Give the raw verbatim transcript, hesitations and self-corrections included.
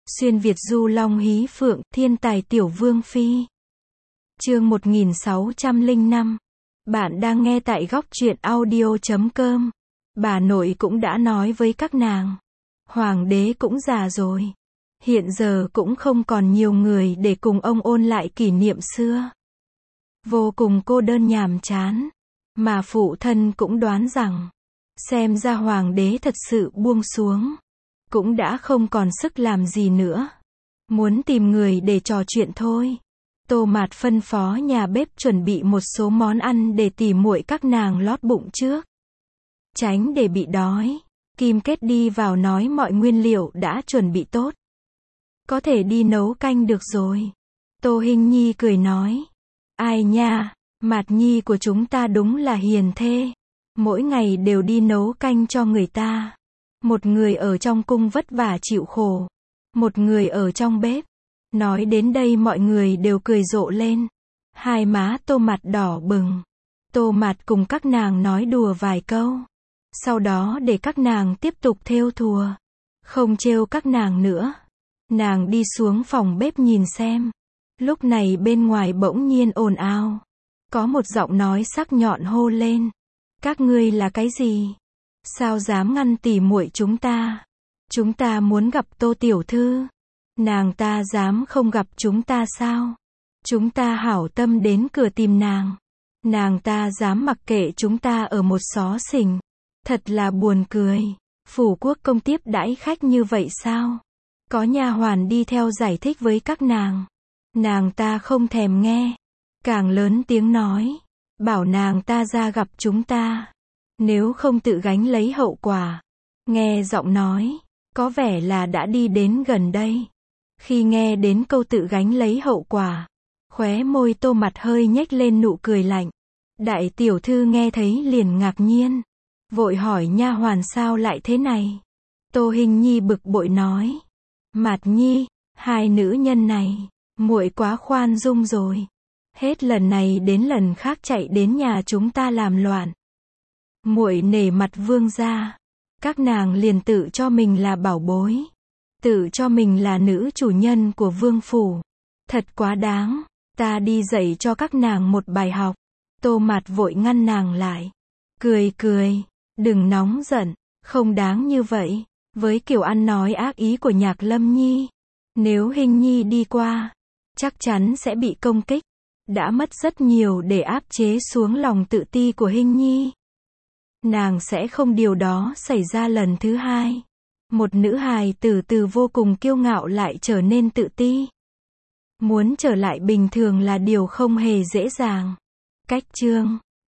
Xuyên Việt du long hí phượng, thiên tài tiểu vương phi. Chương một nghìn sáu trăm lẻ năm. Bạn đang nghe tại góc truyện audio chấm com. Bà nội cũng đã nói với các nàng. Hoàng đế cũng già rồi. Hiện giờ cũng không còn nhiều người để cùng ông ôn lại kỷ niệm xưa. Vô cùng cô đơn nhàm chán. Mà phụ thân cũng đoán rằng, xem ra hoàng đế thật sự buông xuống. Cũng đã không còn sức làm gì nữa. Muốn tìm người để trò chuyện thôi. Tô Mạt phân phó nhà bếp chuẩn bị một số món ăn để tỉ muội các nàng lót bụng trước. Tránh để bị đói. Kim Kết đi vào nói mọi nguyên liệu đã chuẩn bị tốt. Có thể đi nấu canh được rồi. Tô Hinh Nhi cười nói. Ai nha, Mạt Nhi của chúng ta đúng là hiền thê. Mỗi ngày đều đi nấu canh cho người ta. Một người ở trong cung vất vả chịu khổ. Một người ở trong bếp. Nói đến đây mọi người đều cười rộ lên. Hai má Tô Mạt đỏ bừng. Tô Mạt cùng các nàng nói đùa vài câu. Sau đó để các nàng tiếp tục thêu thùa. Không trêu các nàng nữa. Nàng đi xuống phòng bếp nhìn xem. Lúc này bên ngoài bỗng nhiên ồn ào. Có một giọng nói sắc nhọn hô lên. Các ngươi là cái gì? Sao dám ngăn tỉ muội chúng ta? Chúng ta muốn gặp Tô tiểu thư. Nàng ta dám không gặp chúng ta sao? Chúng ta hảo tâm đến cửa tìm nàng. Nàng ta dám mặc kệ chúng ta ở một xó xỉnh. Thật là buồn cười. Phủ quốc công tiếp đãi khách như vậy sao? Có nha hoàn đi theo giải thích với các nàng. Nàng ta không thèm nghe. Càng lớn tiếng nói. Bảo nàng ta ra gặp chúng ta. Nếu không tự gánh lấy hậu quả. Nghe giọng nói. Có vẻ là đã đi đến gần đây. Khi nghe đến câu tự gánh lấy hậu quả. Khóe môi Tô Mạt hơi nhếch lên nụ cười lạnh. Đại tiểu thư nghe thấy liền ngạc nhiên. Vội hỏi nha hoàn sao lại thế này. Tô Hinh Nhi bực bội nói. Mạt Nhi, hai nữ nhân này, muội quá khoan dung rồi. Hết lần này đến lần khác chạy đến nhà chúng ta làm loạn. Muội nể mặt vương gia. Các nàng liền tự cho mình là bảo bối. Tự cho mình là nữ chủ nhân của vương phủ. Thật quá đáng. Ta đi dạy cho các nàng một bài học. Tô Mạt vội ngăn nàng lại. Cười cười. Đừng nóng giận. Không đáng như vậy. Với kiểu ăn nói ác ý của Nhạc Lâm Nhi. Nếu Hinh Nhi đi qua. Chắc chắn sẽ bị công kích. Đã mất rất nhiều để áp chế xuống lòng tự ti của Hinh Nhi. Nàng sẽ không điều đó xảy ra lần thứ hai. Một nữ hài tử từ vô cùng kiêu ngạo lại trở nên tự ti. Muốn trở lại bình thường là điều không hề dễ dàng. Cách chương